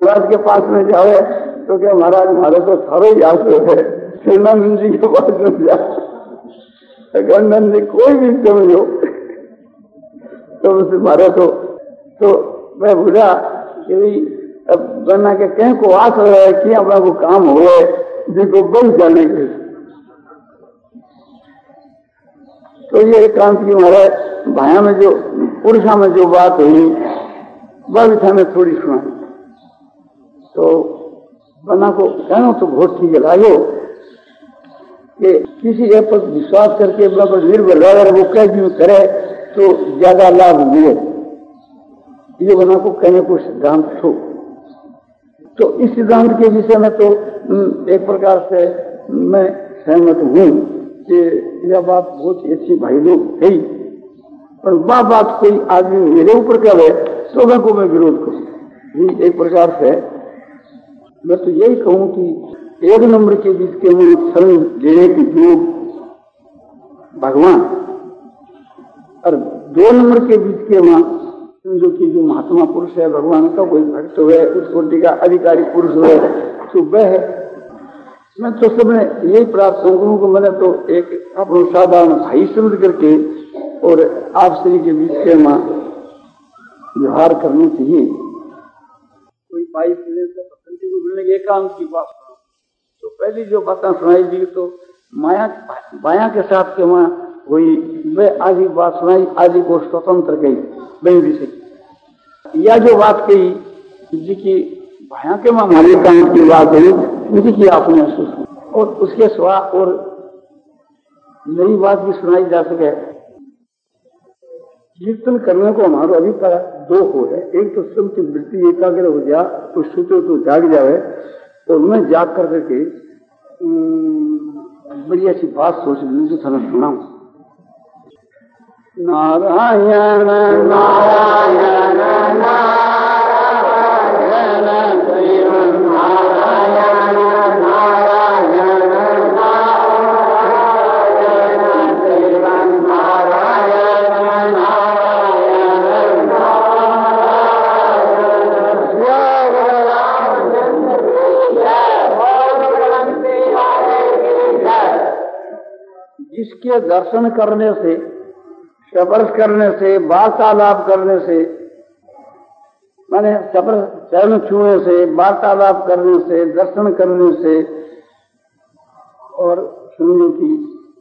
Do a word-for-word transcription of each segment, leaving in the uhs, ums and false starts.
महाराज के पास में जावे तो क्या महाराज हमारे तो थारो ही आसो है, श्रीनानंद जी के पास में जाओ, गंडन जी कोई भी समझो तो उसे मारे तो तो मैं बुझा कि भाई अब बना के कहीं को आस हो रहा है कि अपना को काम हुए जिनको बन जाने के। तो ये एकांत की महाराज भाया में जो पुरुषा में जो बात हुई वह भी था मैं थोड़ी सुनाई। तो बना को कहना तो बहुत ठीक है कि किसी एक पर विश्वास करके पर निर्भर रहे वो कह भी करे तो ज्यादा लाभ मिले, ये बना को कहने को सिद्धांत हो। तो इस सिद्धांत के विषय में तो एक प्रकार से मैं सहमत हूँ कि यह बात बहुत अच्छी भाई लोग है, पर वह बात कोई आदमी मेरे ऊपर करे तो मैं को मैं विरोध करूँ। एक प्रकार से मैं तो यही कहूँ कि एक नंबर के बीच के में शरण लेने की जो भगवान और दो नंबर के बीच के वहां जो कि जो महात्मा पुरुष है भगवान का कोई भक्त हुए उस कोटि का अधिकारी पुरुष हुए तो वह है। मैं तो सबने यही प्रार्थना करूँ को मैंने तो एक अपना साधारण भाई समझ करके और आप श्री के बीच के वहां व्यवहार करनी चाहिए। कोई भाई को मिलने के एकांत की बात तो पहली जो बातें सुनाई दी तो माया माया के साथ के वहां हुई वे आदि बात सुनाई, आदि को स्वतंत्र कही वही विषय। या जो बात कही जी की भाया के वहां हमारे एकांत की बात हुई जी की आपने और उसके सिवा और नई बात भी सुनाई जा सके। कीर्तन करने को हमारा अभिप्राय दो हो है, एक तो सब की वृत्ति एकाग्र हो जा तो सोचो तो जाग जावे और मैं जाग कर करके बड़ी अच्छी बात सोच लू जो थाना सुनाऊं। नारायण नारायण नारायण जिसके दर्शन करने से, स्पर्श करने से, वार्तालाप करने से, माने चरण छूने से, वार्तालाप करने से, दर्शन करने से और सुनने की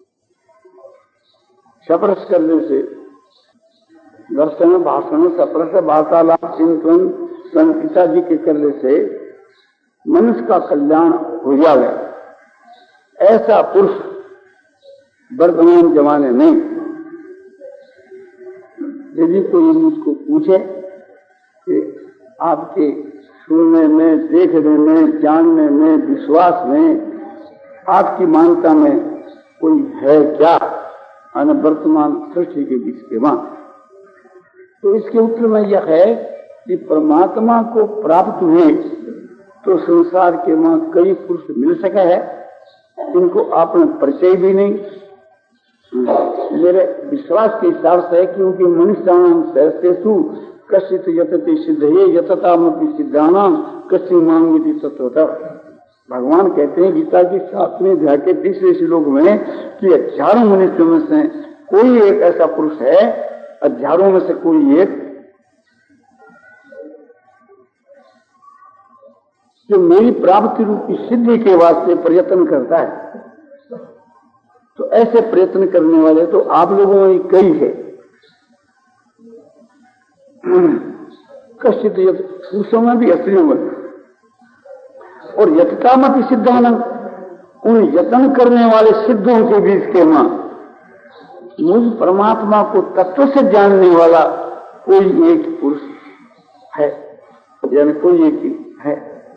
स्पर्श करने से, दर्शन भाषण स्पर्श वार्तालाप चिंतन संकिता जी के करने से मनुष्य का कल्याण हो जाए, ऐसा पुरुष वर्तमान जमाने में यदि कोई मुझको पूछे कि आपके सुनने में, देखने में, जानने में, विश्वास में, आपकी मान्यता में कोई है क्या वर्तमान सृष्टि के बीच के वहां, तो इसके उत्तर में यह है कि परमात्मा को प्राप्त हुए तो संसार के वहां कई पुरुष मिल सके है, इनको आपने परिचय भी नहीं। मेरे विश्वास के हिसाब से क्योंकि मनुष्याणाम सहस्तेषु कश्चित् यतते सिद्धये यततामपि सिद्धानाम कश्चित् मांगति तत्वतः। भगवान कहते हैं गीता की सातवें अध्याय के तीसरे श्लोक में कि हजारों मनुष्यों में से कोई एक ऐसा पुरुष है, हजारों में से कोई एक जो मेरी प्राप्ति रूपी सिद्धि के वास्ते प्रयत्न करता है। तो ऐसे प्रयत्न करने वाले तो आप लोगों में कई है। कश्चित् पुरुषों में भी स्त्रियों में और यतता में भी सिद्धान उन यत्न करने वाले सिद्धों के बीच के मां मुझ परमात्मा को तत्व से जानने वाला कोई एक पुरुष है, यानी कोई एक है।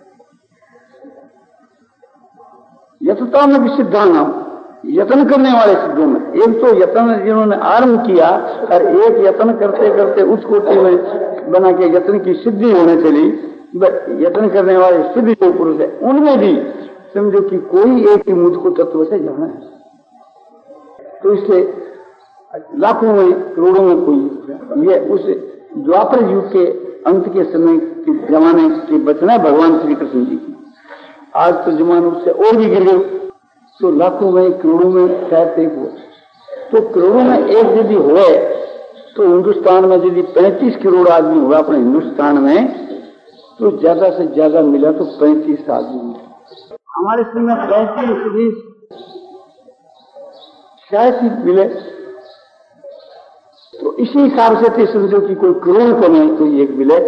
यतता में भी सिद्धान यत्न करने वाले सिद्धों में, एक तो यत्न जिन्होंने आरंभ किया और एक यत्न करते करते उस कोटि में बना के यत्न की सिद्धि होने चली, यत्न करने वाले सिद्ध जो पुरुष है उनमें भी समझो कि कोई एक ही मुझको तत्व से जाना है। तो इससे लाखों में करोड़ों में कोई ये उस द्वापर युग के अंत के समय के जमाने की बचना है भगवान श्री कृष्ण जी की। आज तो जमाना उससे और भी गिर गए, तो लाखों में करोड़ों में शायद एक हो, तो करोड़ों में एक यदि हुए तो हिंदुस्तान में यदि पैंतीस करोड़ आदमी हुआ अपने हिंदुस्तान में, तो ज्यादा से ज्यादा मिला तो पैंतीस आदमी। हमारे समय में पैंतीस बीस शायद ही मिले, तो इसी हिसाब से थे समझो कि कोई करोड़ को नहीं कोई एक मिले,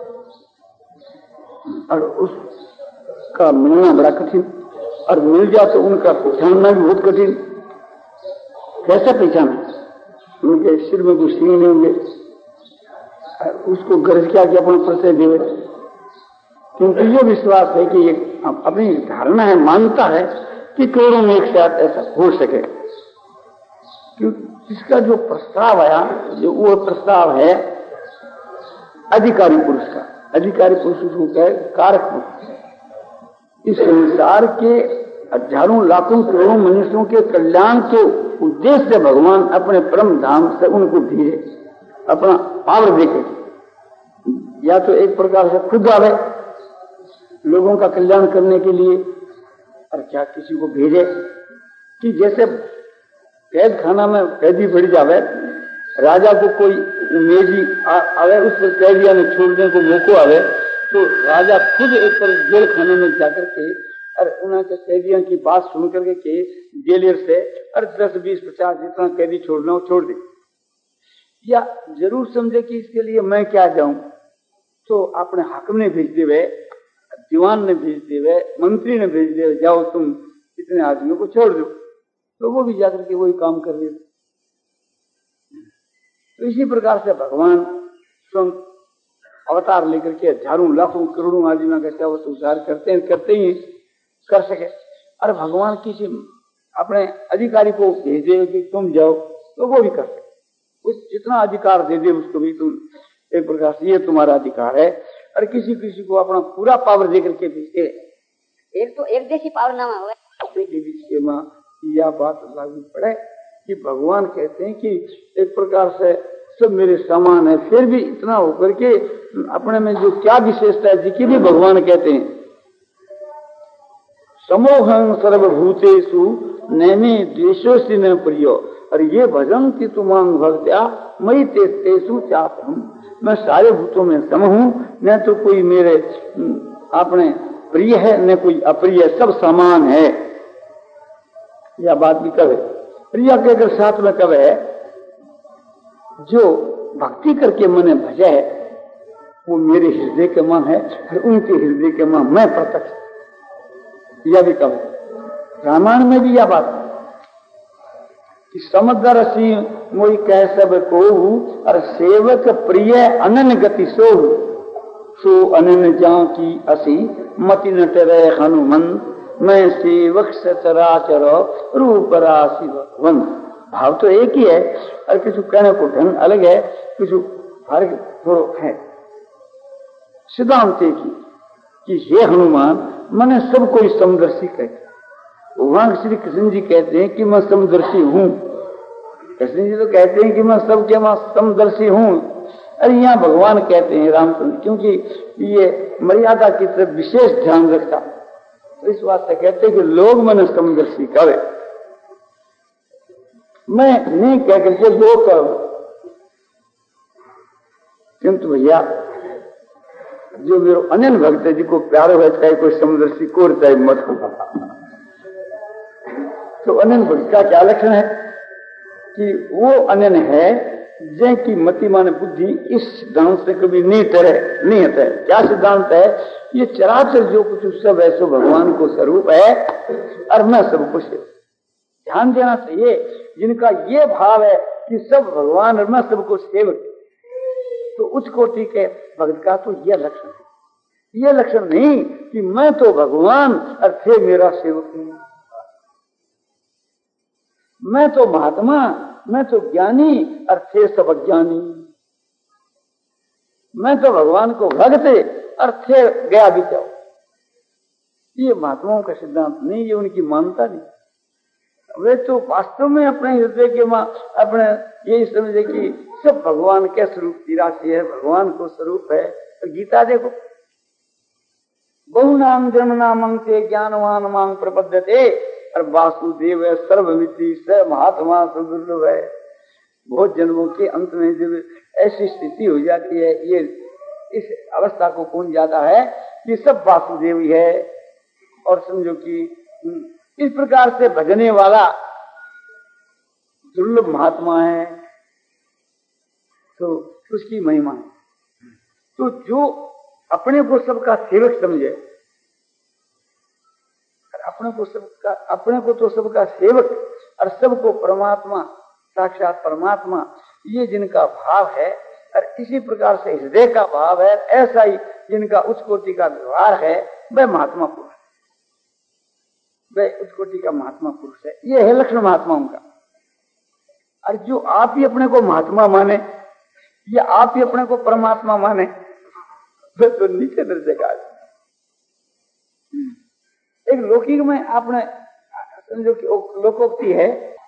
और उसका मिलना बड़ा कठिन, और मिल जाए तो उनका पहचानना भी बहुत कठिन। कैसे पहचाना? उनके सिर में कुछ सींग नहीं होंगे, उसको गर्ज क्या कि अपना परिचय देवे, क्योंकि ये विश्वास है कि ये अपनी धारणा है, मानता है कि करोड़ों में एक साथ ऐसा हो सके। क्योंकि इसका जो प्रस्ताव आया, जो वो प्रस्ताव है अधिकारी पुरुष का, अधिकारी पुरुष उसको कहे कारक पुरुष। इस संसार के हजारों लाखों करोड़ों मनुष्यों के कल्याण के उद्देश्य से भगवान अपने परम धाम से उनको भेजे, अपना पावर देखे। या तो एक प्रकार से खुद आवे लोगों का कल्याण करने के लिए, और क्या किसी को भेजे कि जैसे कैद खाना में कैदी बढ़ जावे, राजा को कोई उमेदी आवे, उस पर कैदिया में छोड़ने को मौको आवे, तो राजा खुद एक पर जेल खाने में जाकर के और उनके कैदियों की बात सुन करके के जेलर से और दस बीस पचास जितना कैदी छोड़ना हो छोड़ दे। या जरूर समझे कि इसके लिए मैं क्या जाऊं, तो अपने हाकिम ने भेज देवे, दीवान ने भेज देवे, मंत्री ने भेज देवे, जाओ तुम इतने आदमियों को छोड़ दो, तो वो भी जाकर के वही काम कर रहे। तो इसी प्रकार से भगवान स्वयं अवतार लेकर के हजारों लाखों करोड़ों आदमियों का चावत उद्धार करते हैं, करते ही कर सके। और भगवान किसी अपने अधिकारी को भेज दे कि तुम जाओ, तो वो भी कर सके। उस जितना अधिकार दे दे उसको भी तुम एक प्रकार से ये तुम्हारा अधिकार है, और किसी किसी को अपना पूरा पावर दे करके भेजते। एक तो एक देशी पावर नामा हुआ के माँ यह बात लागू पड़े कि भगवान कहते हैं कि एक प्रकार से सब मेरे समान है, फिर भी इतना होकर के अपने में जो क्या विशेषता है जिसकी भी भगवान कहते हैं समोहं सर्वभूतेषु नैमे द्वेषोऽस्ति न प्रियो, और ये भजन की तुमांग भक्त्या मयि तेषु चापहम्, मैं सारे भूतों में सम हूं, न तो कोई मेरे अपने प्रिय है न कोई अप्रिय, सब समान है। यह बात भी कहे प्रिया के अगर साथ में कहे जो भक्ति करके मने भजे है वो मेरे हृदय के मां है, और उनके हृदय के मां मैं प्रत्यक्ष। यह भी कहे रामायण में भी यह बात कि समुद्र सी मोई कह सब को, और सेवक प्रिय अनन गति सोहु, सो अनन जा की असी मति नट रहे हनुमंत, मैं सेवक सचराचर रूप राशि भगवन। भाव तो एक ही है, और किसी कहने को ढंग अलग है, किसी फर्क थोड़ा है। सिद्धांत एक ही कि हे हनुमान मैंने सबको समदर्शी कहते। वहां श्री कृष्ण जी कहते हैं कि मैं समदर्शी हूं, कृष्ण जी तो कहते हैं कि मैं सबके मां समदर्शी हूं। अरे यहाँ भगवान कहते हैं रामचंद्र, क्योंकि ये मर्यादा की तरफ विशेष ध्यान रखता, तो इस बात से कहते हैं कि लोग मैंने समदर्शी कहे, मैं नहीं कह करके लोग करो। किंतु भैया जो मेरे अनन्य भक्त है जिसको प्यारो है, चाहे कोई समदर्शी को चाहे मत हो, तो अनन्य भक्त का क्या लक्षण है कि वो अनन्य है जैकी मति मान बुद्धि इस सिद्धांत से कभी नहीं टरे नहीं हटे। क्या सिद्धांत है? ये चराचर जो कुछ सब है सो भगवान को स्वरूप है, और मैं सब कुछ है। ध्यान देना चाहिए जिनका ये भाव है कि सब भगवान और मैं सबको सेवक, तो उच्च कोटि के भक्त का तो यह लक्षण है। यह लक्षण नहीं कि मैं तो भगवान और थे मेरा सेवक नहीं, मैं तो महात्मा, मैं तो ज्ञानी और थे सब अज्ञानी, मैं तो भगवान को भक्त और थे गया भी जाओ। ये महात्माओं का सिद्धांत नहीं, ये उनकी मान्यता नहीं। वे तो वास्तव में अपने हृदय के मां अपने यही समझे कि सब भगवान के स्वरूप की राशि है, भगवान को स्वरूप है, तो गीता देखो, बहुनाम जन्म नामं से ज्ञानवान मांग प्रपद्यते, और वासुदेव सर्वमिति स महात्मा सुदुर्लभ है। बहुत जन्मों के अंत में जब ऐसी स्थिति हो जाती है, ये इस अवस्था को कौन जाता है कि सब वासुदेव ही है, और समझो कि इस प्रकार से भजने वाला दुर्लभ महात्मा है, तो उसकी महिमा है। तो जो अपने को सबका सेवक समझे, अपने को सबका अपने को तो सबका सेवक और सबको परमात्मा, साक्षात परमात्मा, ये जिनका भाव है, और इसी प्रकार से हृदय का भाव है, ऐसा ही जिनका उच्च कोटि का व्यवहार है, वह महात्मा पुरुष है, वह उच्च कोटि का महात्मा पुरुष है। ये है लक्षण महात्माओं का। और जो आप ही अपने को महात्मा माने या आप ही अपने को परमात्मा माने, वह तो नीचे दर्जे का। एक लौकिक में आपने समझो कि लोकोक्ति है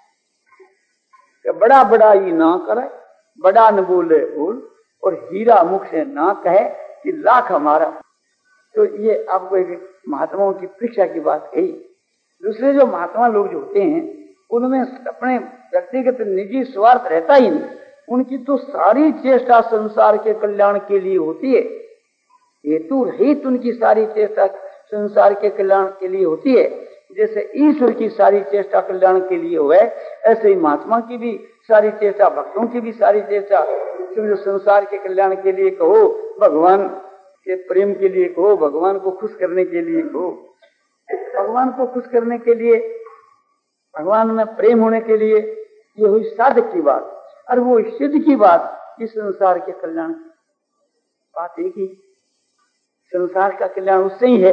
कि बड़ा बड़ा ही ना करे, बड़ा न बोले बोल, और हीरा मुख से ना कहे कि लाख हमारा। तो ये आपको एक महात्माओं की परीक्षा की बात कही। दूसरे जो महात्मा लोग जो होते हैं, उनमें अपने व्यक्तिगत निजी स्वार्थ रहता ही नहीं। उनकी तो सारी चेष्टा संसार के कल्याण के लिए होती है, हेतु रहित उनकी सारी चेष्टा संसार के कल्याण के लिए होती है। जैसे ईश्वर की सारी चेष्टा कल्याण के लिए हुए, ऐसे ही महात्मा की भी सारी चेष्टा, भक्तों की भी सारी चेष्टा जो संसार के कल्याण के लिए कहो, भगवान के प्रेम के लिए कहो, भगवान को खुश करने के लिए कहो, भगवान को खुश करने के लिए, भगवान में प्रेम होने के लिए, ये हुई साधक की बात। और वो सिद्ध की बात, इस संसार के कल्याण की बात एक ही, संसार का कल्याण उससे ही है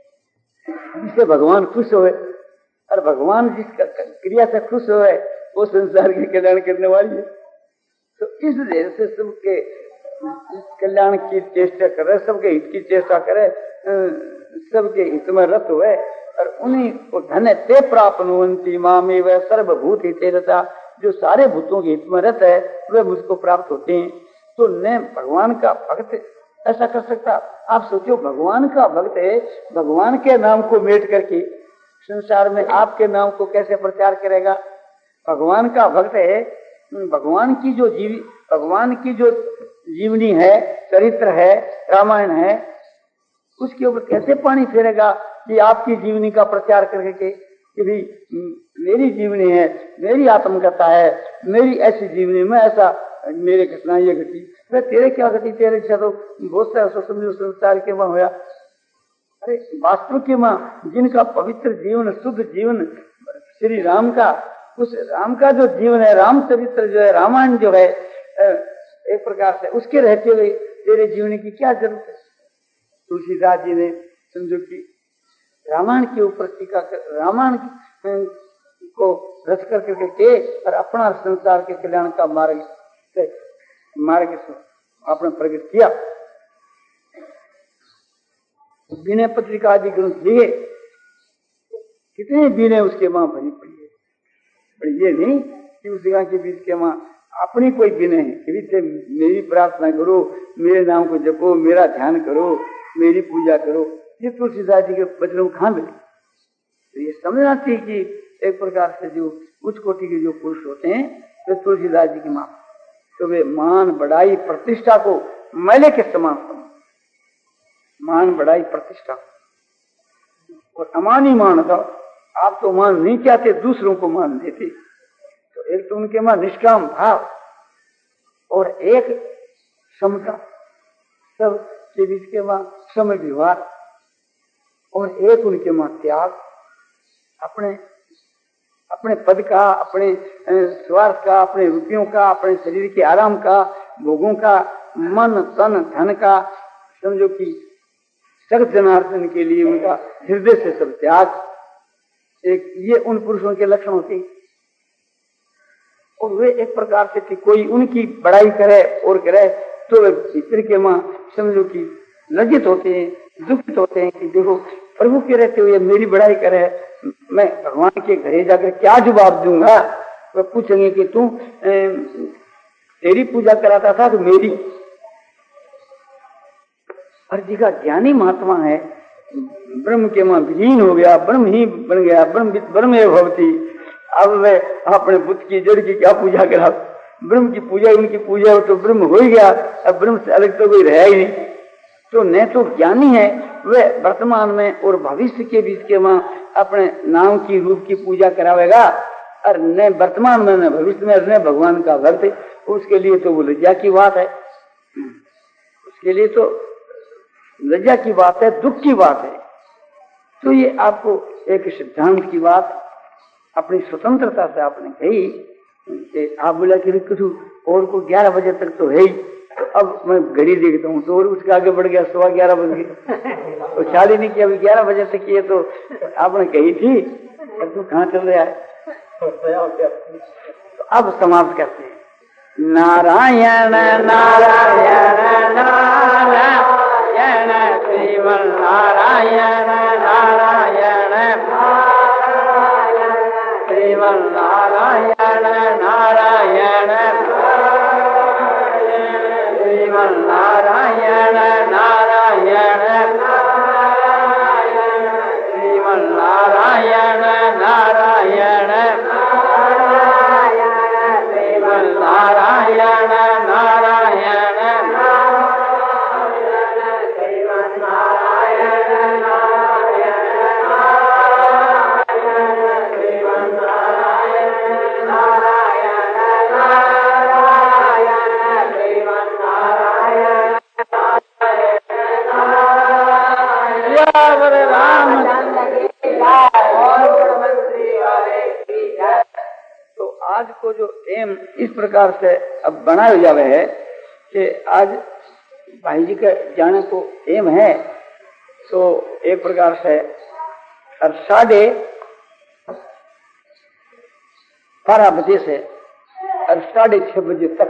जिससे भगवान खुश होए, और भगवान जिस क्रिया से खुश होए वो संसार के कल्याण करने वाली है। तो इस देर से सबके कल्याण की चेष्टा करे, सबके हित की चेष्टा करे, सबके हित में रत हुए, और उन्हीं को धन ते प्राप्नुवन्ति मामेव सर्वभूत हितेरता। जो सारे भूतों के हित में रत है वे मुझको प्राप्त होते हैं। तो न भगवान का भक्त ऐसा कर सकता। आप सोचो, भगवान का भक्त है, भगवान के नाम को मेट करके संसार में आपके नाम को कैसे प्रचार करेगा? भगवान का भक्त है, भगवान की जो जीवी भगवान की जो जीवनी है, चरित्र है, रामायण है, उसके ऊपर कैसे पानी फेरेगा कि आपकी जीवनी का प्रचार करके कि भी मेरी जीवनी है, मेरी आत्मकथा है, मेरी ऐसी जीवनी में ऐसा मेरे घटना ये घटी, मैं तेरे क्या घटी, तेरे क्या तो बहुत सारा समझो संसार के मां होया। अरे वास्तव के मां जिनका पवित्र जीवन, शुद्ध जीवन श्री राम का, उस राम का जो जीवन है, राम चरित्र जो है, रामायण जो है, एक प्रकार से उसके रहते हुए तेरे जीवन की क्या जरूरत है? तुलसीदास जी ने समझो कि रामायण के ऊपर टीका कर, रामायण को रच कर करके और अपना संसार के कल्याण का मार्ग से मार्ग से आपने प्रकट किया। विनय पत्रिका आदि ग्रंथ लिए, कितने विनय उसके मां भरी पड़ी है। पर ये नहीं कि उस जगह के बीच के मां अपनी कोई विनय है कि मेरी प्रार्थना करो, मेरे नाम को जपो, मेरा ध्यान करो, मेरी पूजा करो। ये तुलसीदास जी के वचनों कहाँ मिले? तो ये समझना चाहिए कि एक प्रकार से जो उच्च कोटि के जो पुरुष होते हैं तो तुलसीदास जी की मां, तो वे मान बढ़ाई प्रतिष्ठा को मैले के समान समझ, मान बढ़ाई प्रतिष्ठा और अमानी मान था। आप तो मान नहीं चाहते, दूसरों को मान देते। तो एक तो उनके मां निष्काम भाव और एक समता, सब के बीच के मां समय व्यवहार, और एक उनके मां त्याग, अपने अपने पद का, अपने स्वार्थ का, अपने रुपयों का, अपने शरीर के आराम का, भोगों का, मन तन धन का, समझो कि सख्त जनार्दन के लिए उनका हृदय से सब त्याग। एक ये उन पुरुषों के लक्षण होते हैं। और वे एक प्रकार से कि कोई उनकी बड़ाई करे और करे तो वे भीतर के मां समझो कि लज्जित होते हैं, दुखित होते हैं कि देखो प्रभु के रहते हुए मेरी बड़ाई करे, मैं भगवान के घरे जाकर क्या जवाब दूंगा? वे पूछेंगे कि तू तेरी पूजा कराता था तो मेरी, और जिसका ज्ञानी महात्मा है ब्रह्म के मां विलीन हो गया, ब्रह्म ही बन गया, ब्रह्म ब्रह्म भवती। अब वे अपने बुद्ध की जड़ की क्या पूजा करा, ब्रह्म की पूजा उनकी पूजा हो तो ब्रह्म हो ही गया, अब ब्रह्म से अलग तो कोई रहा ही नहीं। तो न तो ज्ञानी है वे वर्तमान में और भविष्य के बीच के मां अपने नाम की रूप की पूजा करावेगा, और न वर्तमान में न भविष्य में न भगवान का भक्त, उसके लिए तो वो लज्जा की बात है, उसके लिए तो लज्जा की बात है, दुख की बात है। तो ये आपको एक सिद्धांत की बात अपनी स्वतंत्रता से आपने कही कि आप बोला कि कुछ और को ग्यारह बजे तक तो है ही, तो अब मैं घड़ी देखता हूँ तो और उसके आगे बढ़ गया, सुबह ग्यारह बज गई, तो ख्याल ही नहीं किया अभी ग्यारह बजे तक ये तो आपने कही थी, अब तो कहाँ चल रहा है। तो अब समाप्त करते हैं, नारायण नारायण नारायण श्रीमन नारायण नारायण श्रीमन नारायण नारायण श्रीमन नारायण नारायण श्रीमन नारायण नारायण श्रीमन नारायण नारायण श्रीमन नारायण आज को जो एम इस प्रकार से अब बनाया जावे है कि आज भाई जी के जाने को एम है, तो एक प्रकार से और साढ़े बारह बजे से और साढ़े छह बजे तक,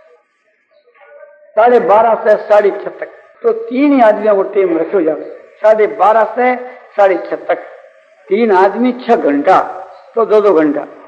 साढ़े बारह से साढ़े छह तक, तो तीन ही आदमियों को टेम रखो जावे, साढ़े बारह से साढ़े छह तक तीन आदमी छह घंटा, तो दो दो घंटा